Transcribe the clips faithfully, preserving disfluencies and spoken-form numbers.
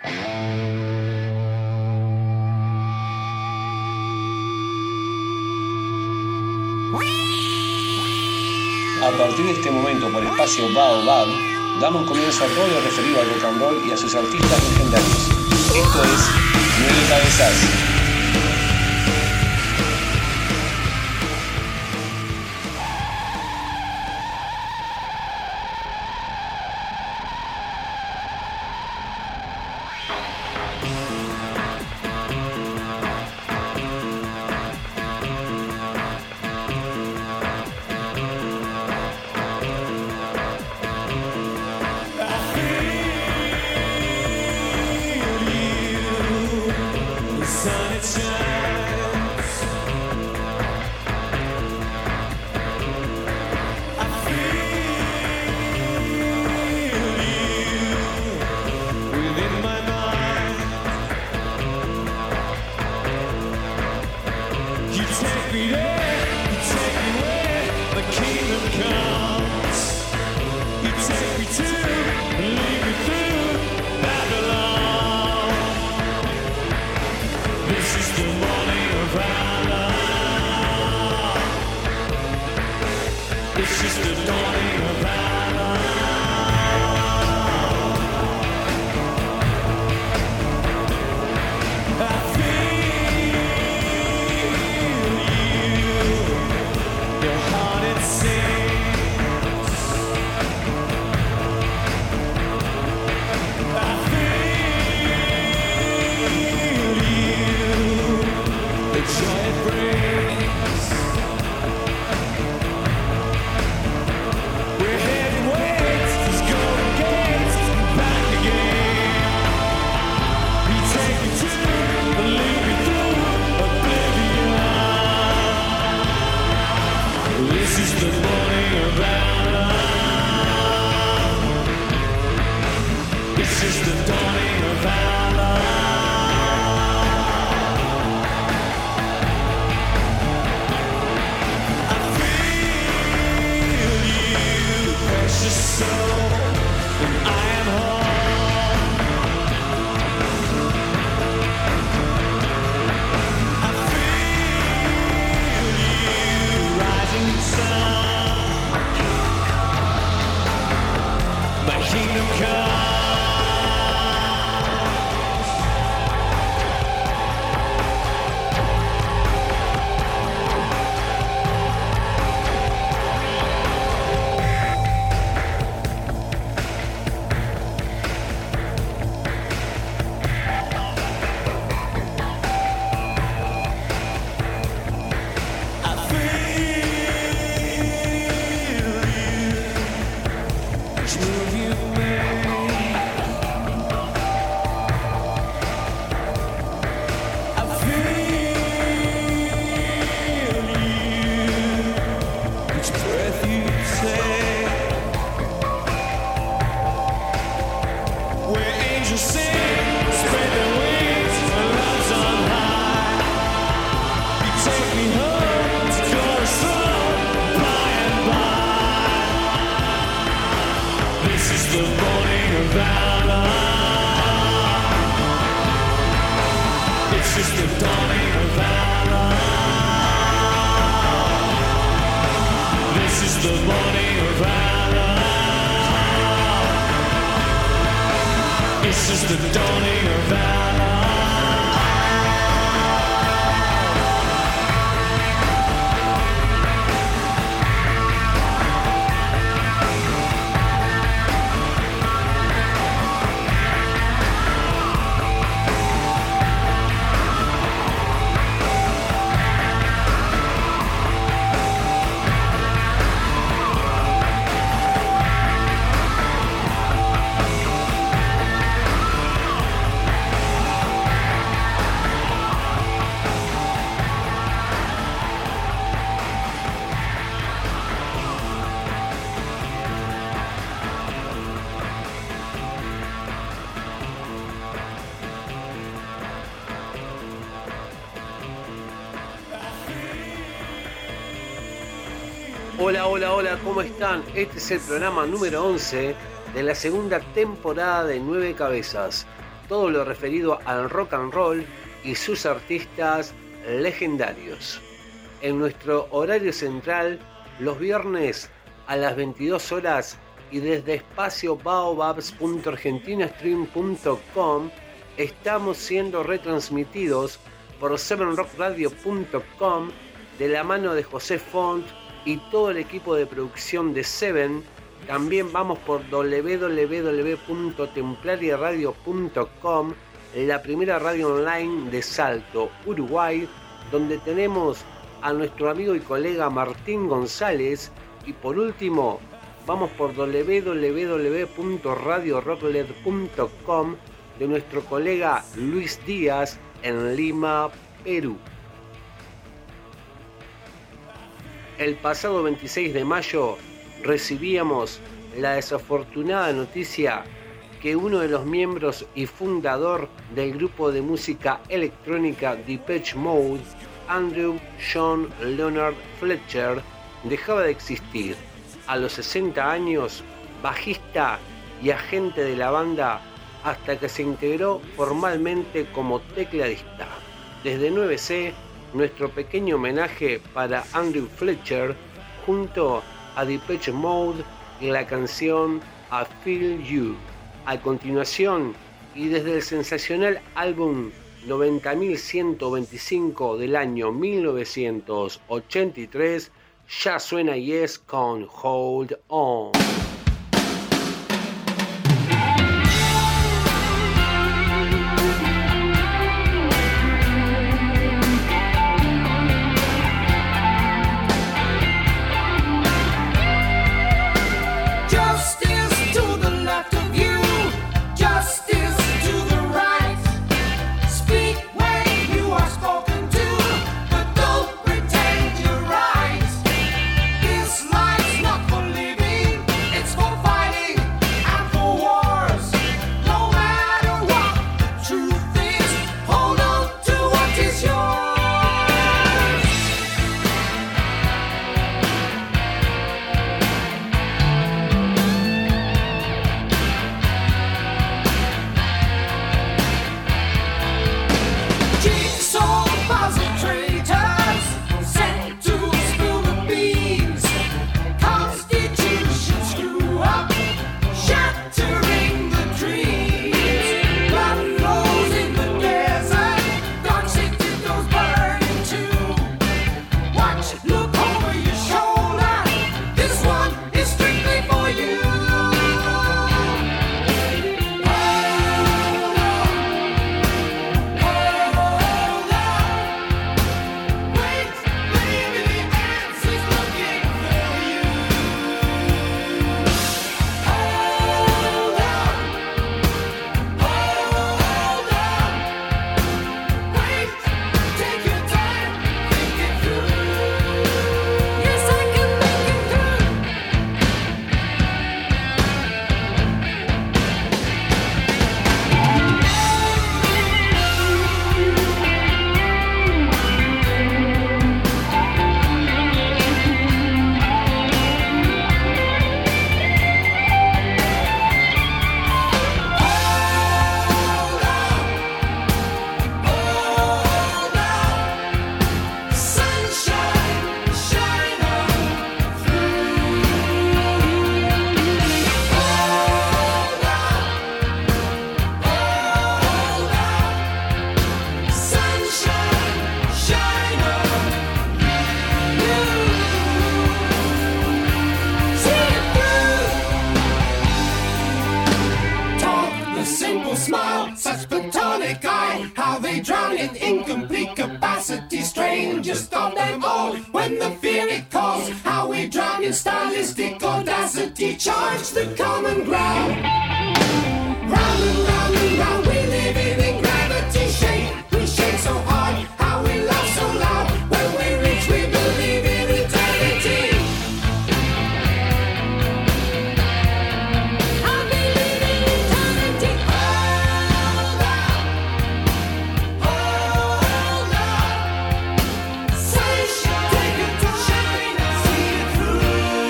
A partir de este momento, por espacio Baobab, damos comienzo a todo lo referido al rock and roll y a sus artistas legendarios. Esto es Nueve Cabezas. Hola, hola, hola, ¿cómo están? Este es el programa número once de la segunda temporada de Nueve Cabezas. todo lo referido al rock and roll y sus artistas legendarios. En nuestro horario central, los viernes a las veintidós horas y desde espacio baobabs punto argentinastream punto com estamos siendo retransmitidos por seven rock radio punto com de la mano de José Font y todo el equipo de producción de Seven. También vamos por doble u doble u doble u punto templaria radio punto com, la primera radio online de Salto, Uruguay, donde tenemos a nuestro amigo y colega Martín González. Y por último, vamos por doble u doble u doble u punto radio rocklet punto com de nuestro colega Luis Díaz en Lima, Perú. El pasado veintiséis de mayo recibíamos la desafortunada noticia que uno de los miembros y fundador del grupo de música electrónica Depeche Mode, Andrew John Leonard Fletcher, dejaba de existir. A los sesenta años, bajista y agente de la banda, hasta que se integró formalmente como tecladista. Desde nueve ce, nuestro pequeño homenaje para Andrew Fletcher junto a Depeche Mode y la canción I Feel You. A continuación, y desde el sensacional álbum noventa mil ciento veinticinco del año mil novecientos ochenta y tres, ya suena Yes con Hold On.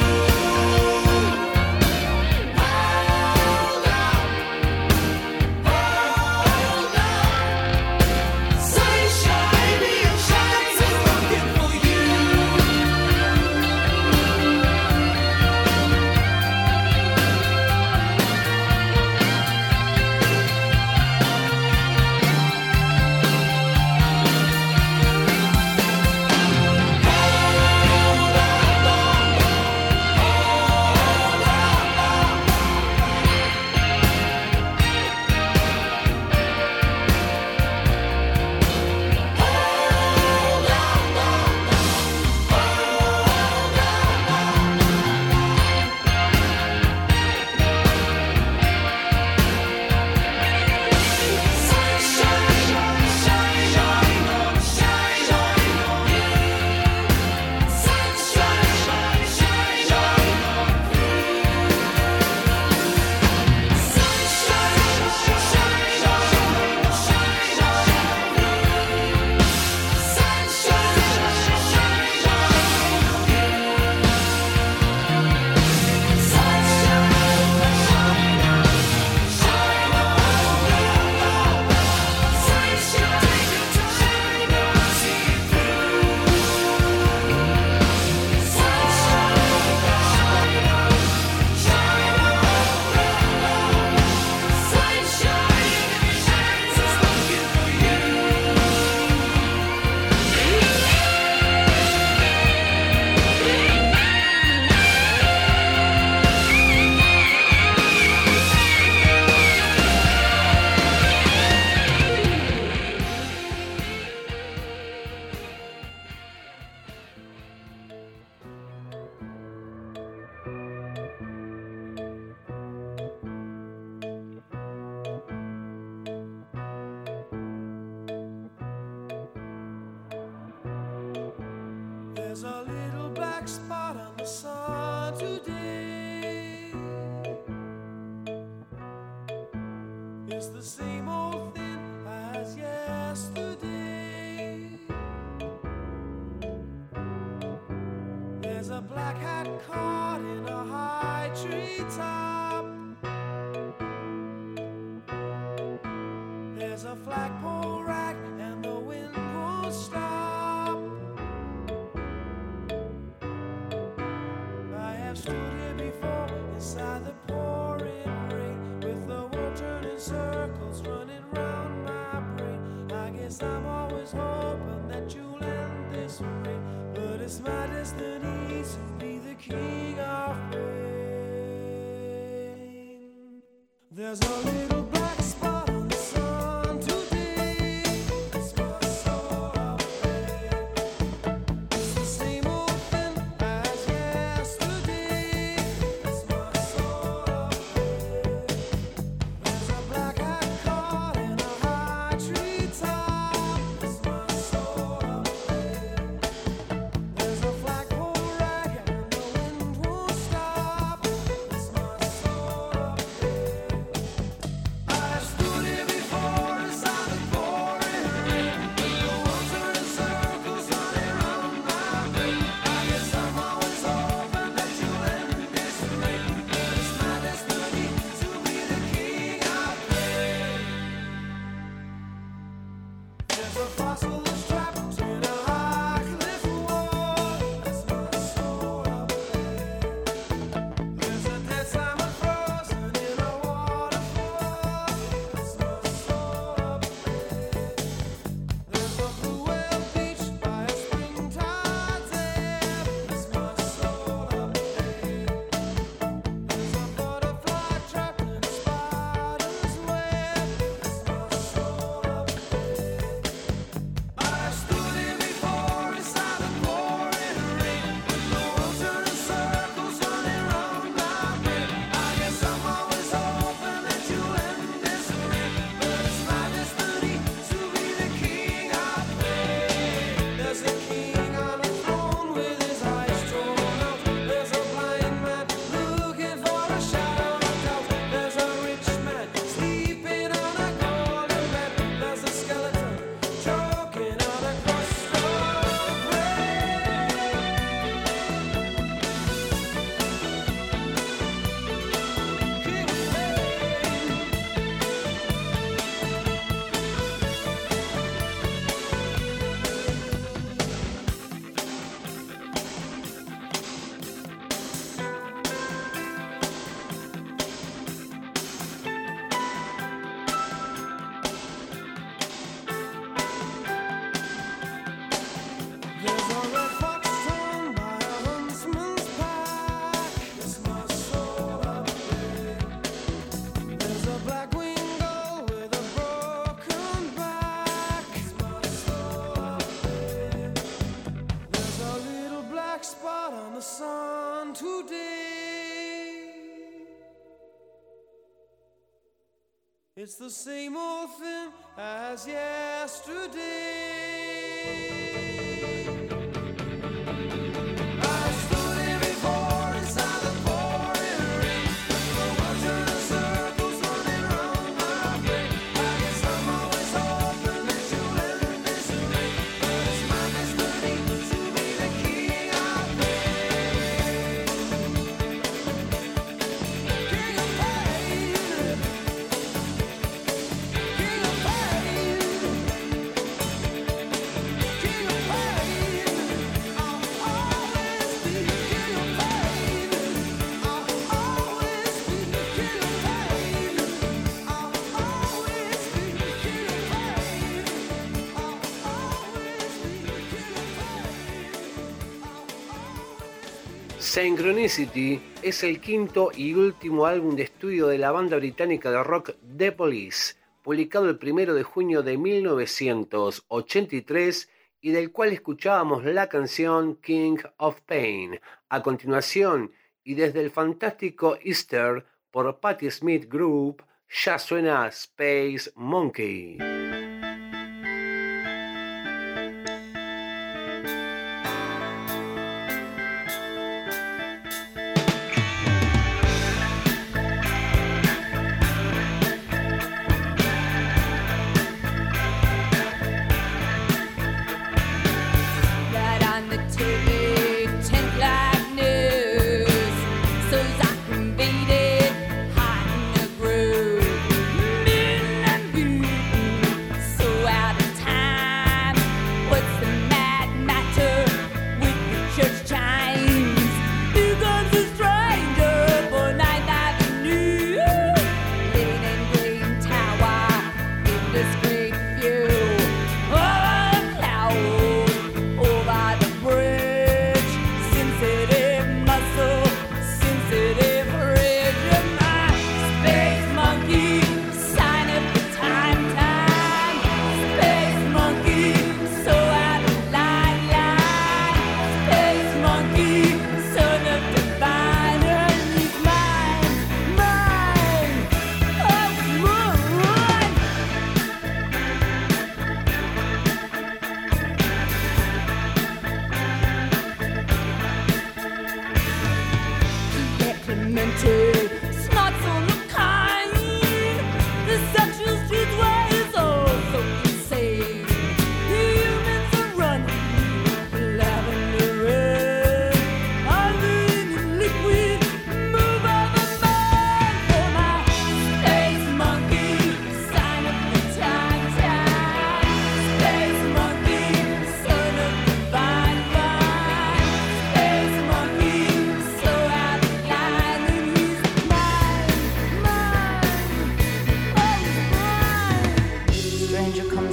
Oh, It's the same old thing as yesterday. There's a black hat caught in a high tree top. There's a flagpole rack and the wind won't stop. I have stood here before inside the pouring rain, with the world turning circles running round my brain. I guess I'm always hoping that you'll end this way, but it's my destiny to be the king of pain. There's a little black spot on the sun today. It's my soul of pain. It's the same old thing as yesterday. It's my soul of pain. There's a black hat caught in a high tree top. It's my soul of pain. There's a flagpole rag and the wind won't stop. It's my soul of pain. I stood here before inside the pouring rain, with the world turning circles running round my brain. I guess I'm always hoping that you'll end this rain, but it's my destiny to be the king of pain. There's a fossil that's trapped in a high cliff wall. That's my soul of pain. There's a dead salmon frozen in a waterfall. That's my soul of pain. There's a blue whale beached by a springtide dam. That's my soul of pain. There's a butterfly trapped in a spider's web. That's my soul of pain. I stood here before inside the pouring rain, with the world turning circles running round my brain. I guess I'm always hoping that you'll end this rain, but it's my destiny to be the king of pain. There's a king on a throne with his eyes drawn out. There's a blind man looking for a shadow of doubt. There's a rich man sleeping on a golden bed. There's a skeleton choking on a crust of bread. King of pain. There's a red fox torn by a huntsman's pack. It's my soul of pain. There's a black winged gull with a broken back. It's my soul of pain. There's a little black spot on the sun today. It's the same old thing as yesterday. I stood here before inside the pouring rain, with the world turning circles running round my brain. I guess I'm always hoping that you'll end this rain, but it's my destiny to be the king of pain. King of pain. King of pain. King of pain. I'll always be king of pain. I'll always be king of pain. I'll always be king of pain. I'll always be king of pain. Synchronicity es el quinto y último álbum de estudio de la banda británica de rock The Police, publicado el primero de junio de mil novecientos ochenta y tres y del cual escuchábamos la canción King of Pain. A continuación, y desde el fantástico Easter por Patti Smith Group, ya suena Space Monkey.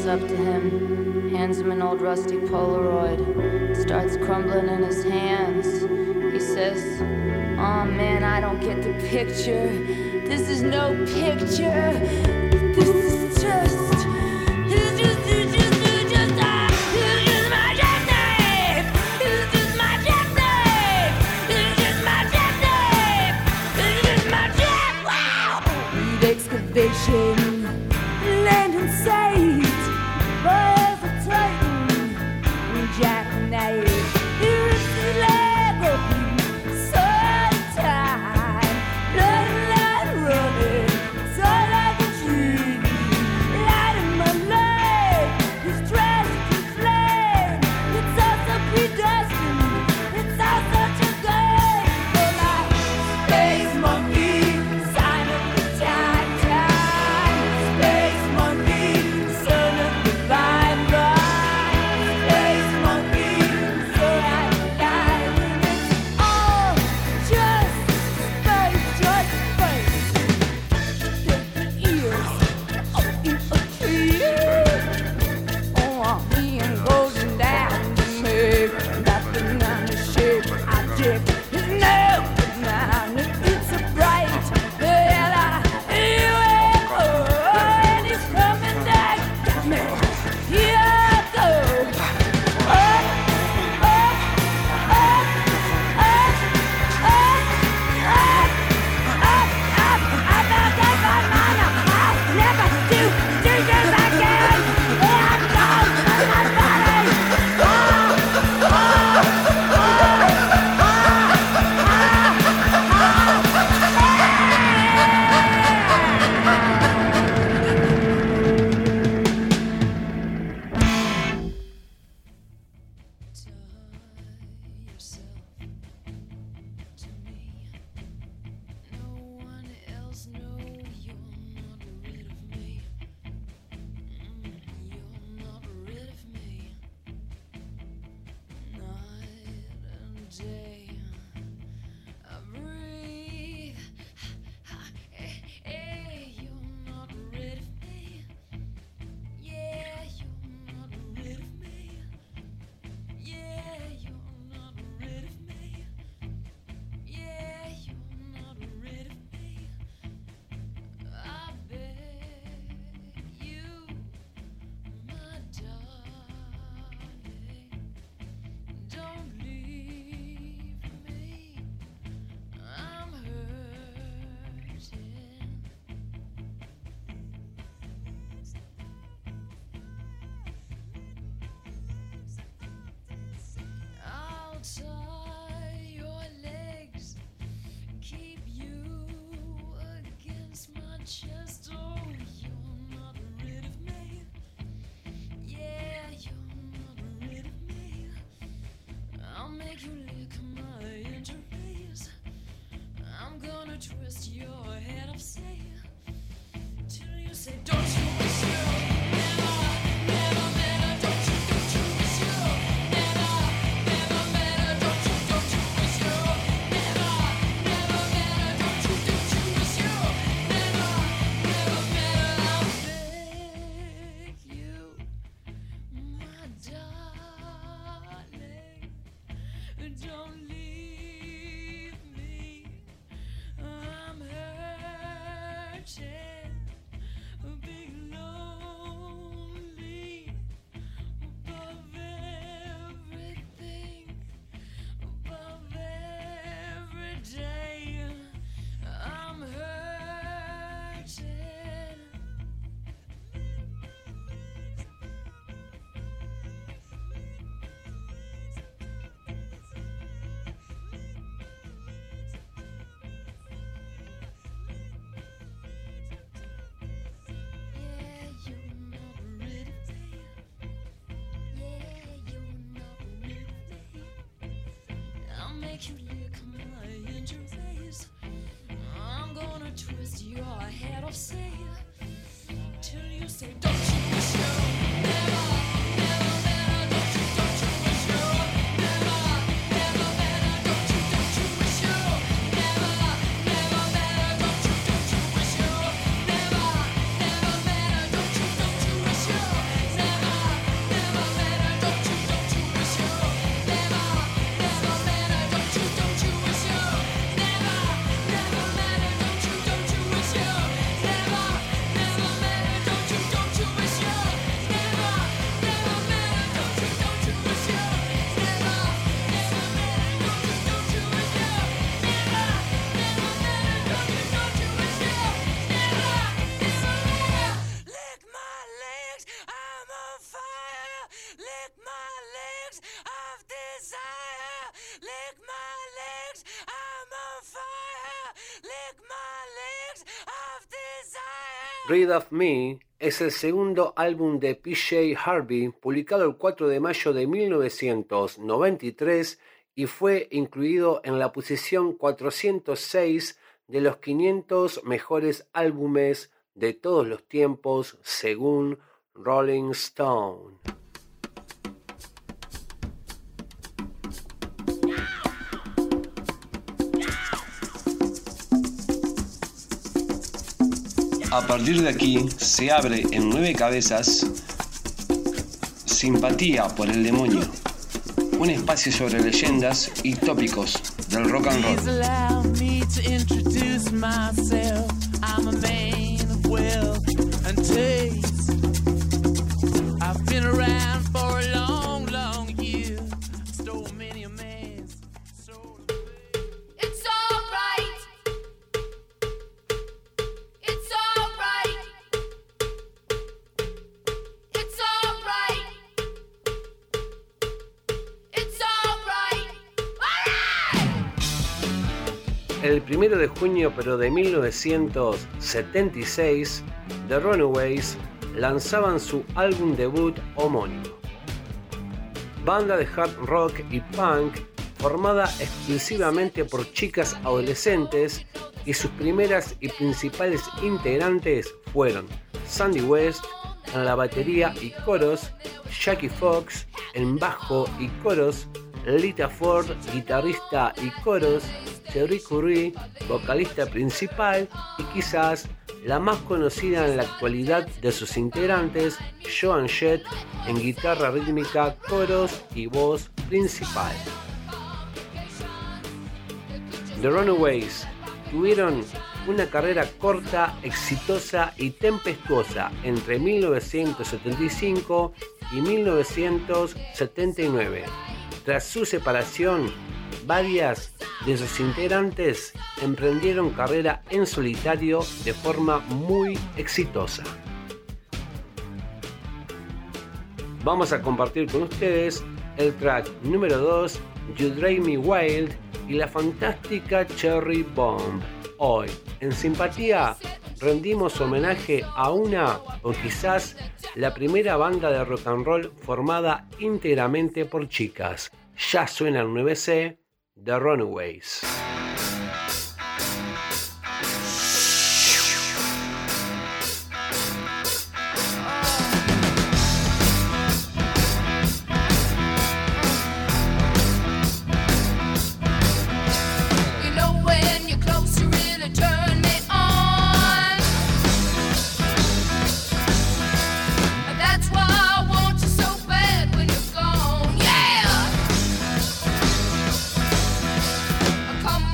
goes up to him, hands him an old rusty Polaroid, starts crumbling in his hands. He says, "Oh man, I don't get the picture. This is no picture. This is just, it's just, it's just, it's just, uh, it's just my jackknife. It's just my jackknife. It's just my jackknife. It's just my jack. Wow." Read excavation, land in sight, boys are tighten, jackknife. It's the leg open, sun time, blood and light running, it's all like a tree. Light in my life, it's trashed to flame. It's all so predestined, it's all such a game. They're like space monkey, sign of the time, time. Space monkey, son of the divine right. Space monkey, so right alive, and it's all just space, just space. The ears up in a tree. Oh, I'm being golden down to me. That banana shape I did is no banana. It's a bright yellow U F O, and it's coming back to me. Here I go. Up, up, up, up, up, up, up, up. I'm not that banana. I'll never do this again. I'm gone from my body. Oh, oh, oh, I'll tie your legs, keep you against my chest. Oh, you're not rid of me. Yeah, you're not rid of me. I'll make you lick my injuries. I'm gonna twist your head upside till you say, "Don't you wish you never, never met her? Don't you, don't you wish you never, never met her? Don't you, don't you wish you never, never met her? Don't you, don't you wish you never, never met her?" I'll beg you, my darling, don't leave me. I'm hurting, being lonely above everything, above every day. I'm hurting. Yeah, you're not rid of me. Yeah, you're not rid of me. I'll make you lick my injuries. I'm gonna twist your head off, say, till you say, "Don't you wish you never, never met her? Don't you, don't you wish you never, never met her? Don't you, don't you wish you never, never met her? Don't you, don't you wish you never, never met her? Don't you, don't you wish you of desire. Lick my legs, I'm on fire. Lick my legs of desire. Rid of Me es el segundo álbum de P J Harvey, publicado el cuatro de mayo de mil novecientos noventa y tres y fue incluido en la posición cuatrocientos seis de los quinientos mejores álbumes de todos los tiempos según Rolling Stone. A partir de aquí se abre en nueve cabezas Simpatía por el Demonio, un espacio sobre leyendas y tópicos del rock and roll. Please allow me to introduce myself. I'm a man of wealth and taste. I've been around for a long, long year. Stole many a man's soul. It's alright. It's alright. It's alright. It's alright. Alright. El primero de junio pero de mil novecientos setenta y seis, The Runaways lanzaban su álbum debut homónimo. Banda de hard rock y punk formada exclusivamente por chicas adolescentes, y sus primeras y principales integrantes fueron Sandy West en la batería y coros, Jackie Fox en bajo y coros, Lita Ford, guitarrista y coros, Cherie Currie, vocalista principal, y quizás la más conocida en la actualidad de sus integrantes, Joan Jett en guitarra rítmica, coros y voz principal. The Runaways tuvieron una carrera corta, exitosa y tempestuosa entre mil novecientos setenta y cinco y mil novecientos setenta y nueve. Tras su separación, varias de sus integrantes emprendieron carrera en solitario de forma muy exitosa. Vamos a compartir con ustedes el track número dos, You Drive Me Wild, y la fantástica Cherry Bomb. Hoy, en Simpatía, rendimos homenaje a una o quizás la primera banda de rock and roll formada íntegramente por chicas. Ya suena el nueve C, The Runaways. You know when you're close, you really turn me on. That's why I want you so bad when you're gone. Yeah. Come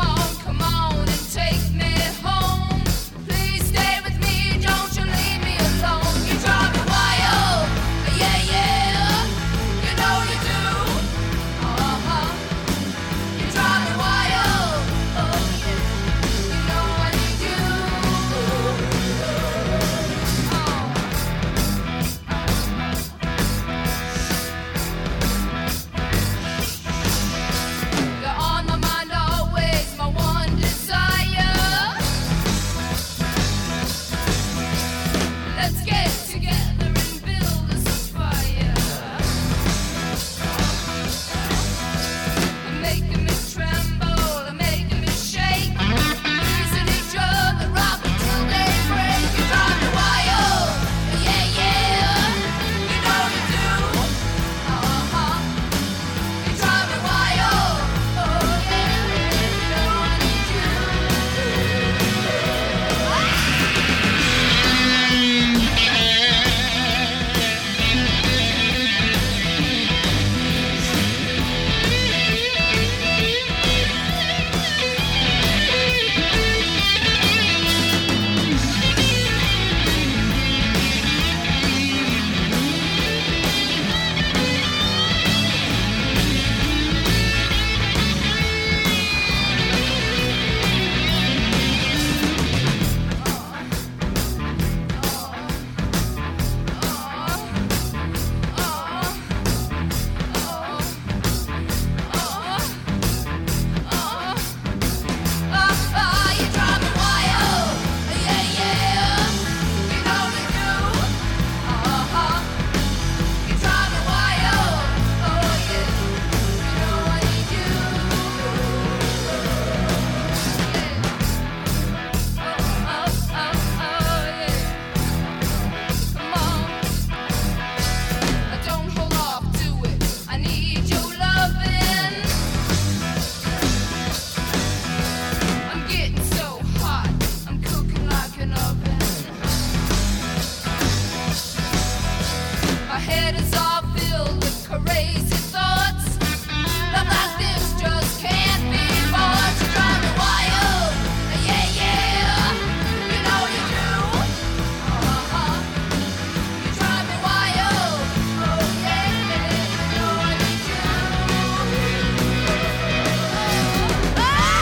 crazy thoughts. Love like this just can't be bought. You drive me wild, yeah, yeah. You know you do. Uh-huh. You drive me wild, oh yeah, you know you do. Oh!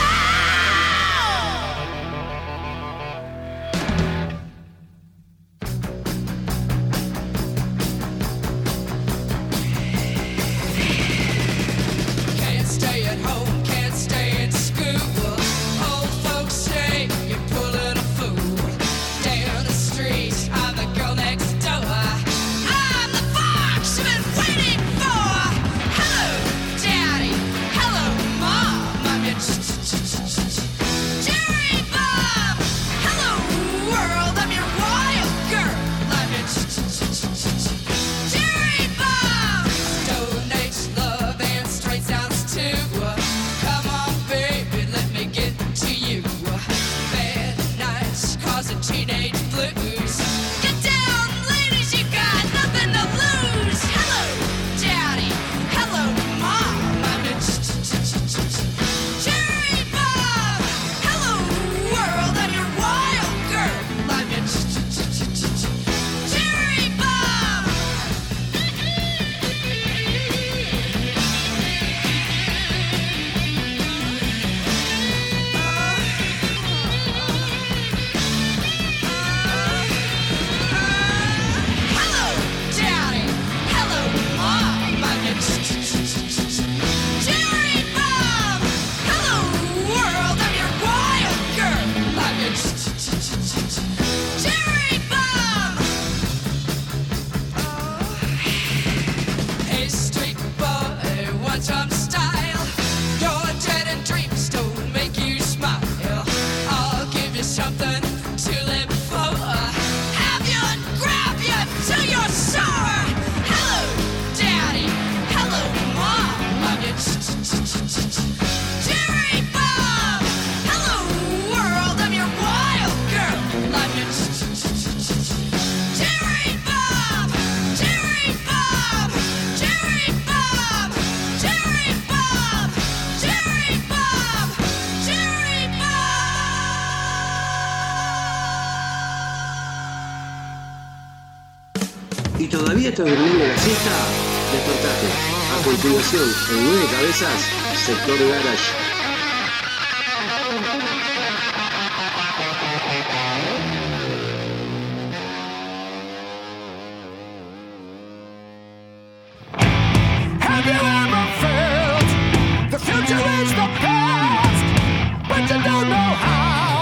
Can't stay at home, can't stay in school. Old folks say you're pulling a fool. Down the street, I'm the girl next door. I'm the fox you've been waiting for. Hello, Daddy. Hello, Mom. I'm your Jerry Bob. Hello, world. I'm your wild girl. I'm your Jerry Bob. Stone Age love and straight sounds too. Come on, baby, let me get to you. Bad nights causing teenage blues. Get down, ladies, you got nothing to lose. Hello, Daddy. Hello, Mom. I'm your Jerry Bob. Hello, world. I'm your wild girl. I'm your Jerry Bob. Hello, Daddy. Hello, Mom. I'm your Jerry Bob. Hello, world. I'm your wild girl. I'm your Jerry Bob. Hey, street boy, one time style. Your dread and dreams don't make you smile. I'll give you something to live for. Have you and grab you till you're sore. Hello, Daddy. Hello, Mom. I'm your Jerry Bob. Hello, world. I'm your wild girl. I'm your Jerry Bob. Jerry Bob. Jerry Bob. Jerry Bob. Jerry Bob. Jerry Bob. ¿Y todavía estás durmiendo la siesta? Despertate. A continuación, en Nueve Cabezas, Sector Garage. Have you ever felt the future is the past, but you don't know how?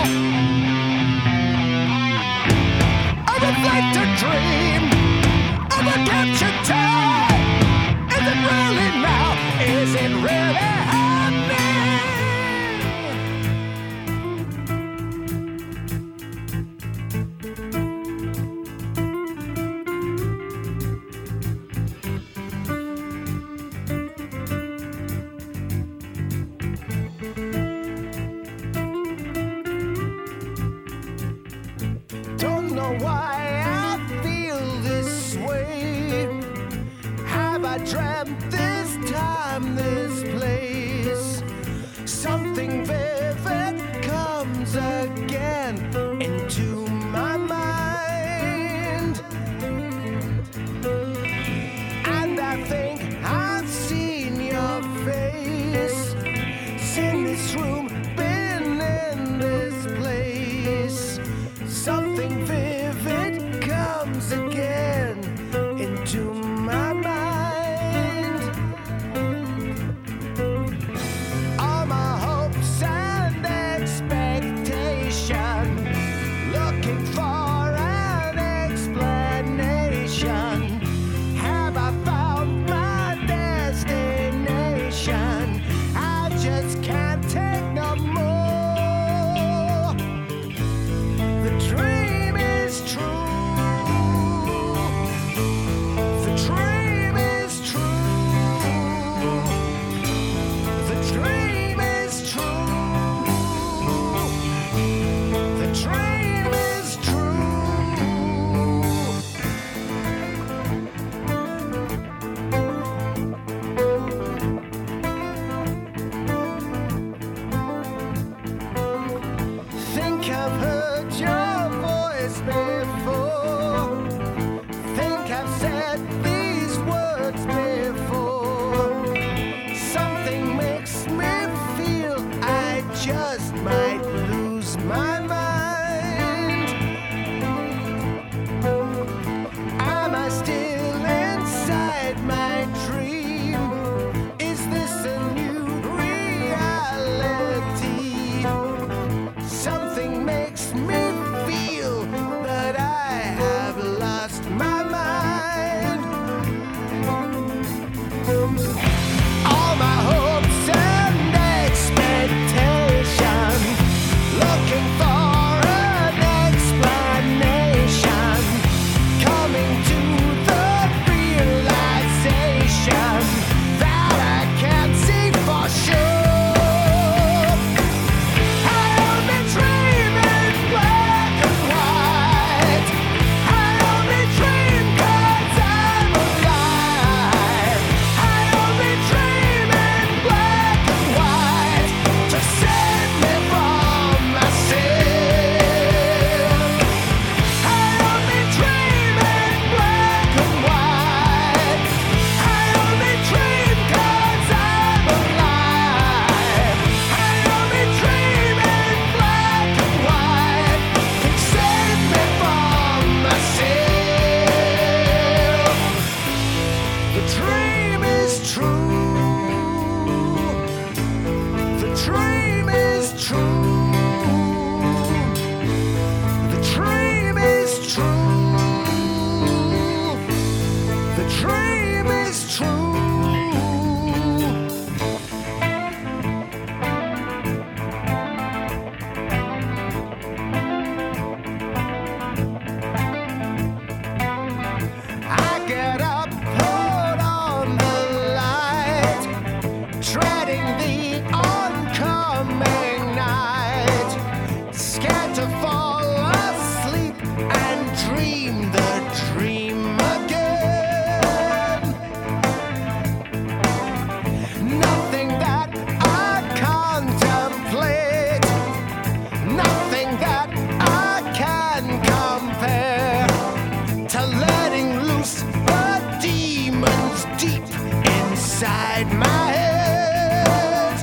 A reflected dream of a captured time. Is it really now? Is it really happening? Don't know why I feel this way. Have I dreamt this time, this place? Something vivid comes again into my mind. And I think I've seen your face. Seen this room, been in this place. Something vivid comes again into my mind. inside my head.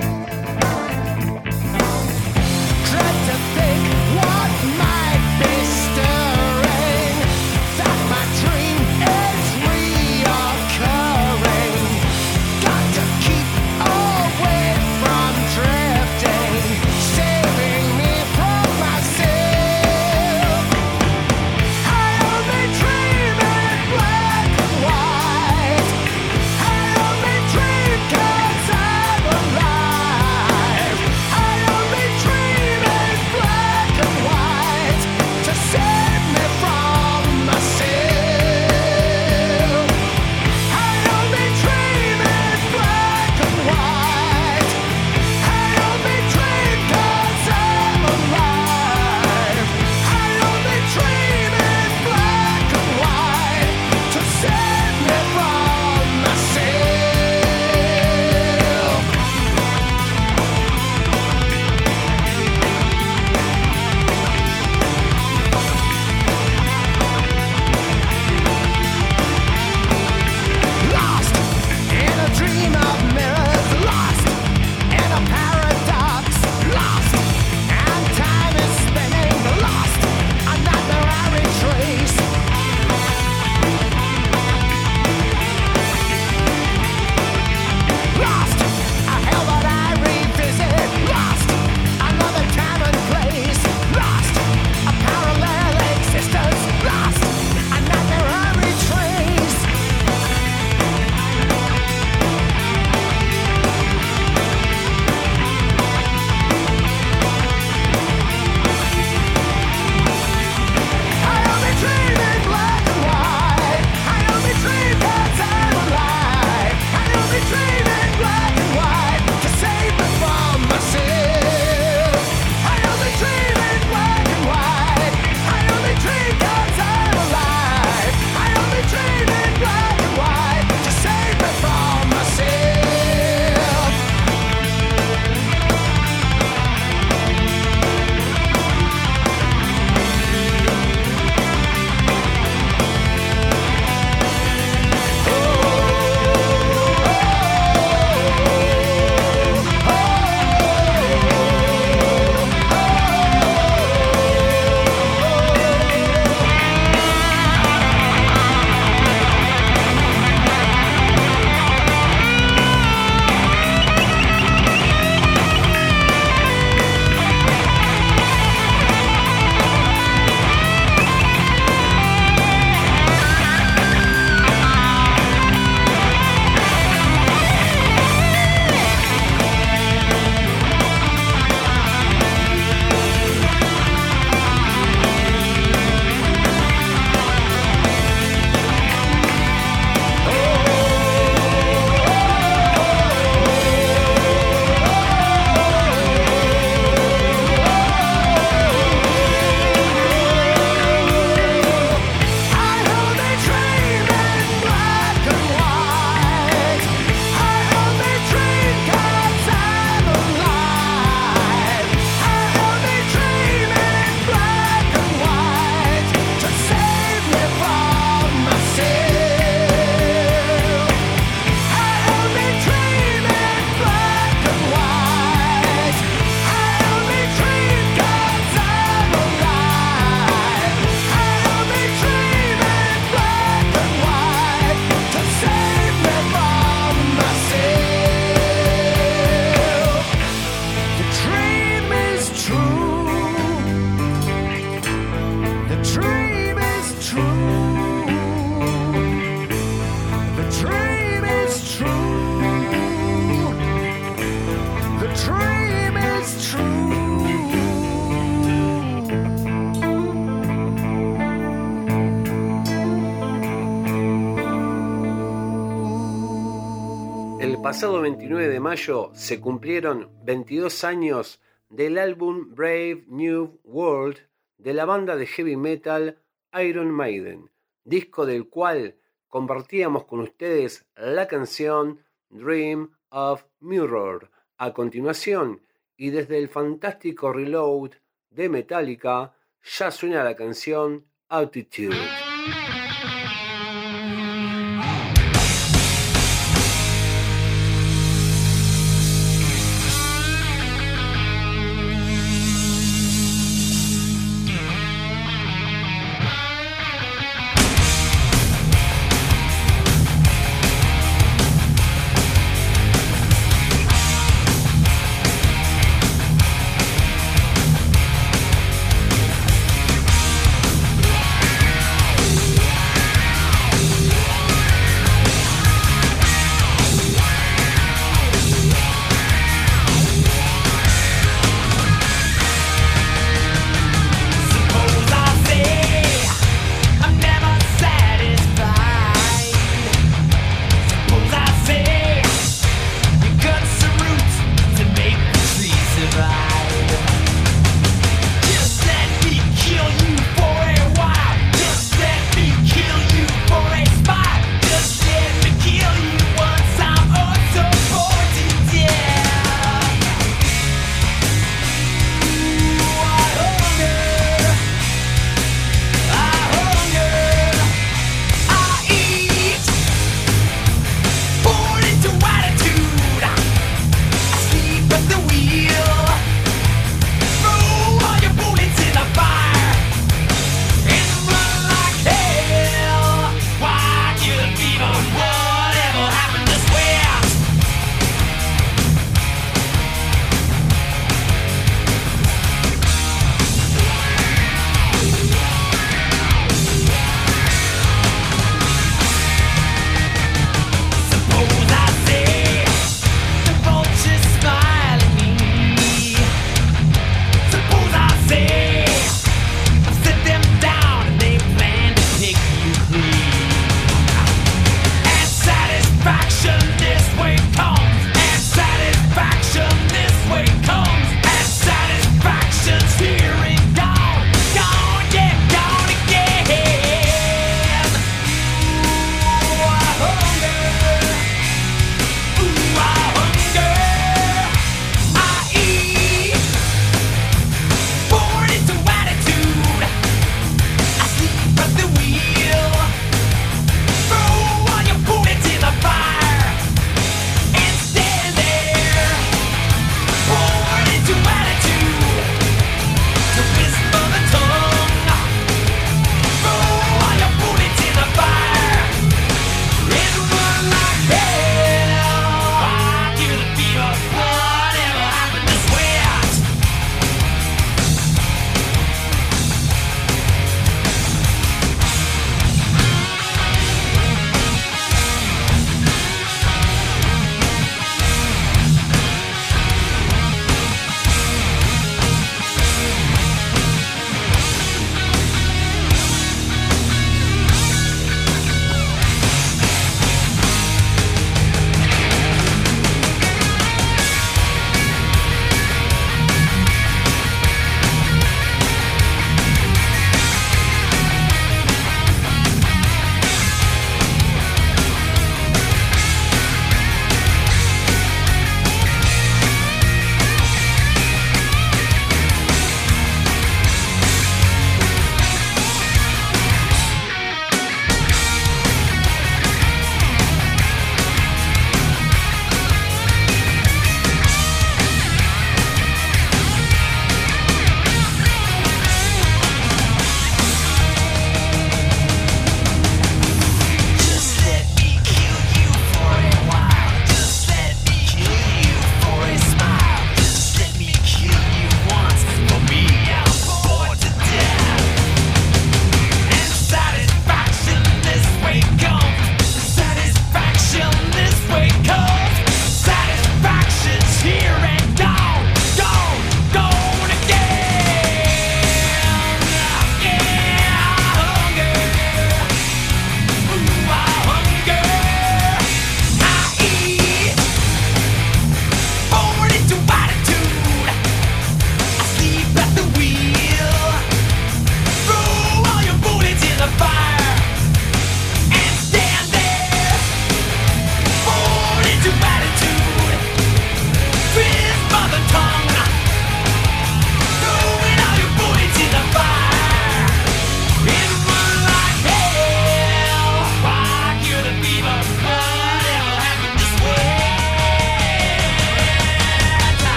Dread to think what might be stirring, that my dream is reoccurring. Got to keep away from drifting, saving me from myself. I only dream in black and white. I only dream 'cause I'm alive. I only dream in black and white to save me from myself. I only dream in black and white. I only dream 'cause I'm alive. I only dream in black and white to save me from myself. Lost in a dream of mirrors, lost in a paradox, lost and time is spinning, lost another airy trace. Lost a hell that I revisit, lost another time and place, lost a parallel existence, lost another airy trace. I only dream in black and white. I only dream 'cause I'm alive. I only dream in black and white to save me from myself. I only dream in black and white. I only dream 'cause I'm alive. I only dream in black and white to save me from myself. I only dream in black and white. I only dream 'cause I'm alive. I only dream in black and white to save me from myself. I only dream in black and white. I only dream 'cause I'm alive. I only dream in black and white to save me from myself. The dream is true. The dream is true. The dream is true. The dream is true. El pasado veintinueve de mayo se cumplieron veintidós años del álbum Brave New World de la banda de heavy metal Iron Maiden, disco del cual compartíamos con ustedes la canción Dream of Mirror. A continuación, y desde el fantástico Reload de Metallica, ya suena la canción Altitude.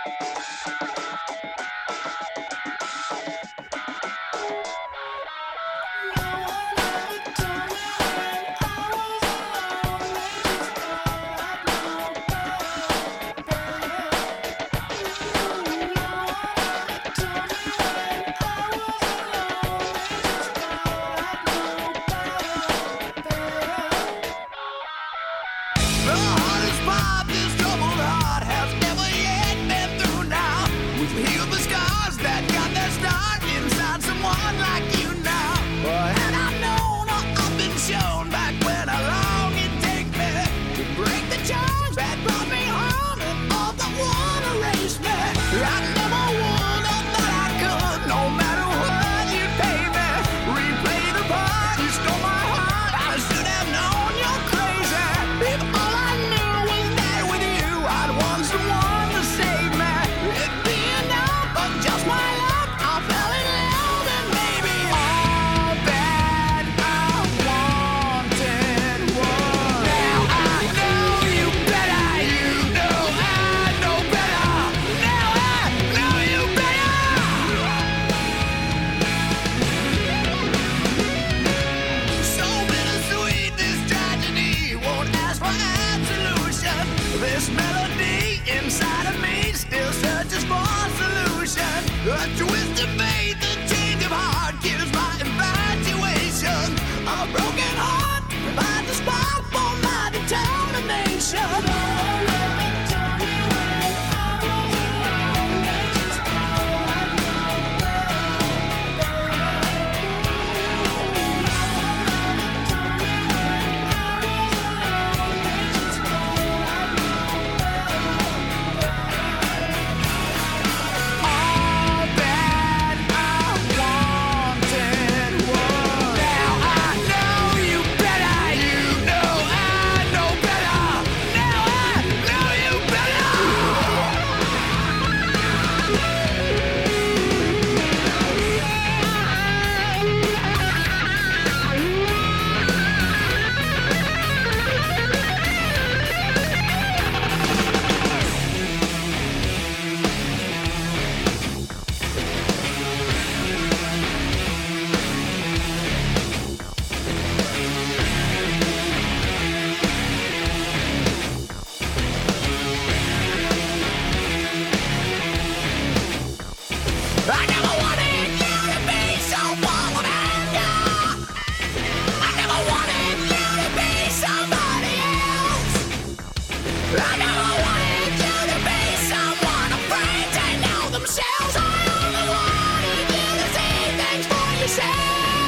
The hardest part this troubled heart has never yet been through now. We've healed the scars that got their start inside someone like you now. And I've known, or I've been shown back when I long it take me to break the chains that brought me home and all that wanna erase me. I never would have thought I could, no matter what you pay me. Replay the part you stole my heart. I should have known you're crazy. If all I knew was that with you, I'd want someone to save me. It'd be enough, but just my luck, I fell in love and maybe all that I wanted was. Now I know you better, you know I know better. Now I know you better. So bittersweet, this tragedy won't ask for absolution. This melody inside of me still searches for solution. A twist of faith, a change of heart kills my infatuation. A broken heart provides a spark for my determination. All that I wanted was. Now I know you better, you know I know better. Now I know you better. I never wanted you to be so full of anger. I never wanted you to be somebody else. I never wanted you to be someone afraid to know themselves. I only wanted you to see things for yourself.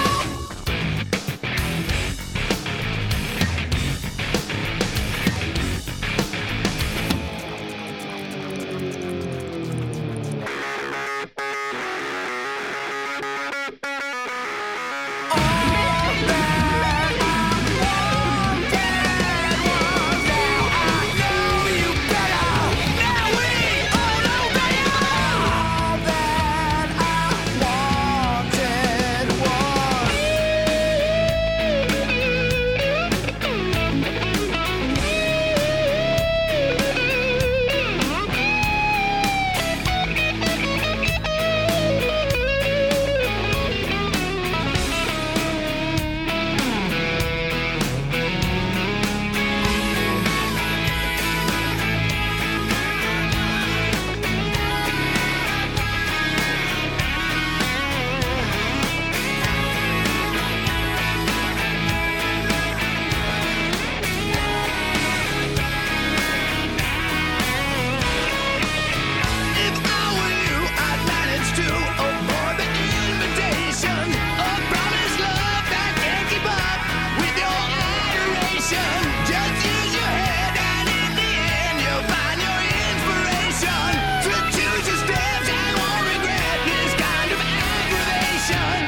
If I were you, I'd manage to avoid the invitation. A promised love that can't keep up with your adoration. Just use your head and in the end you'll find your inspiration. So choose your steps and won't regret this kind of aggravation.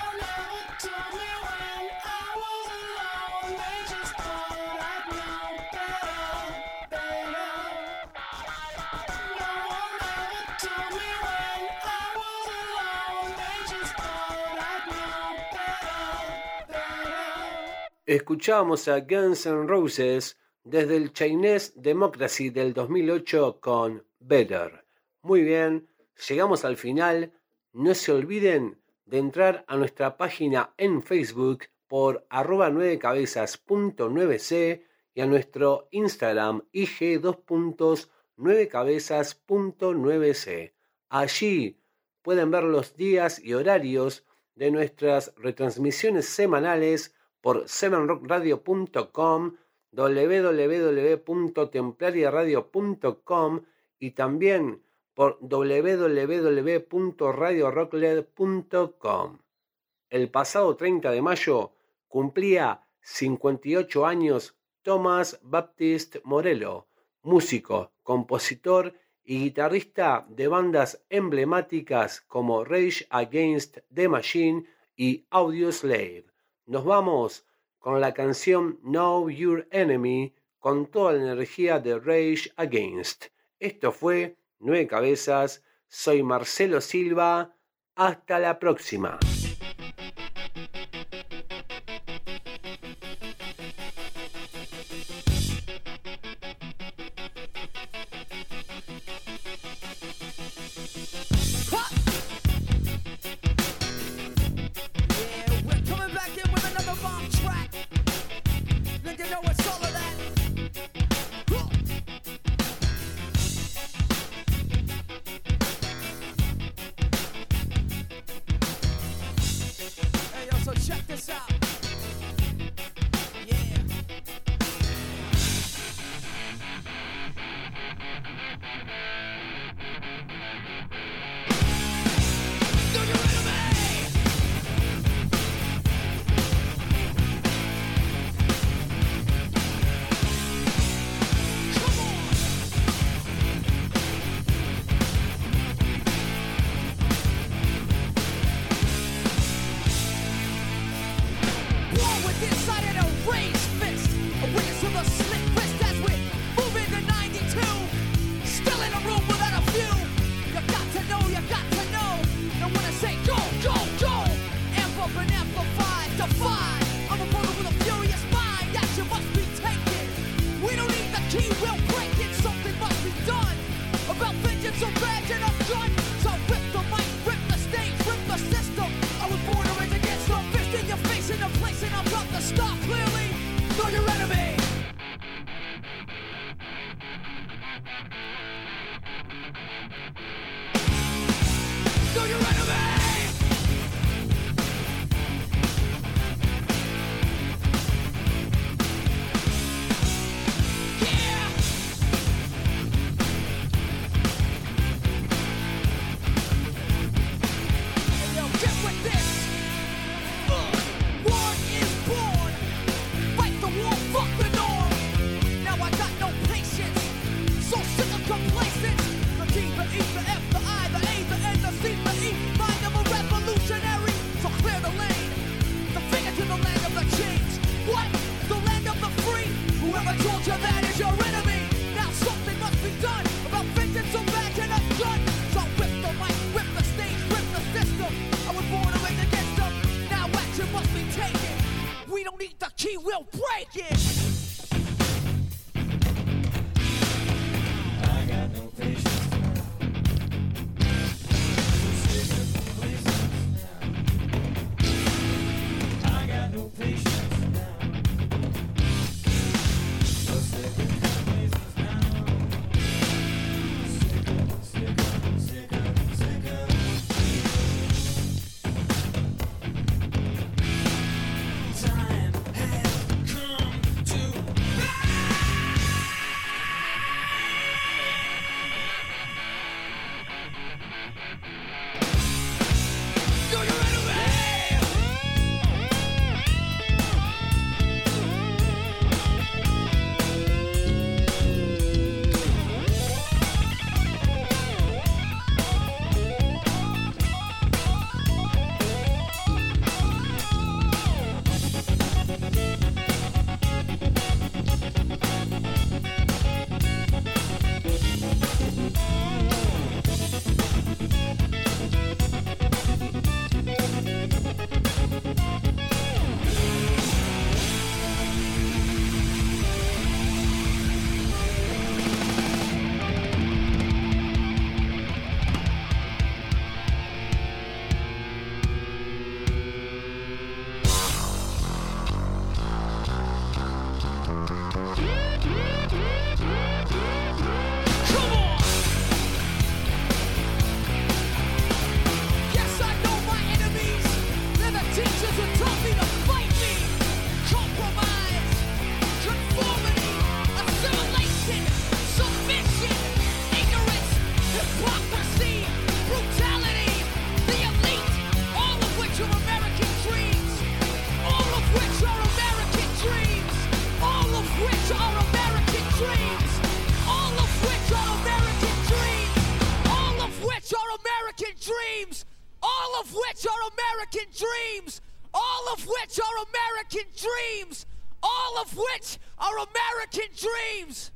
Escuchábamos a Guns N' Roses desde el Chinese Democracy del dos mil ocho con Better, Muy bien, llegamos al final. No se olviden de entrar a nuestra página en Facebook por arroba nueve cabezas punto nueve c y a nuestro Instagram I G dos puntos nueve cabezas punto nueve c. Allí pueden ver los días y horarios de nuestras retransmisiones semanales por seven rock radio punto com, w w w punto templaria radio punto com y también por w w w punto radio rockled punto com. El pasado treinta de mayo cumplía cincuenta y ocho años Thomas Baptiste Morello, músico, compositor y guitarrista de bandas emblemáticas como Rage Against the Machine y Audioslave. Nos vamos con la canción Know Your Enemy con toda la energía de Rage Against. Esto fue Nueve Cabezas, soy Marcelo Silva, hasta la próxima. American dreams, all of which are American dreams, all of which are American dreams, all of which are American dreams.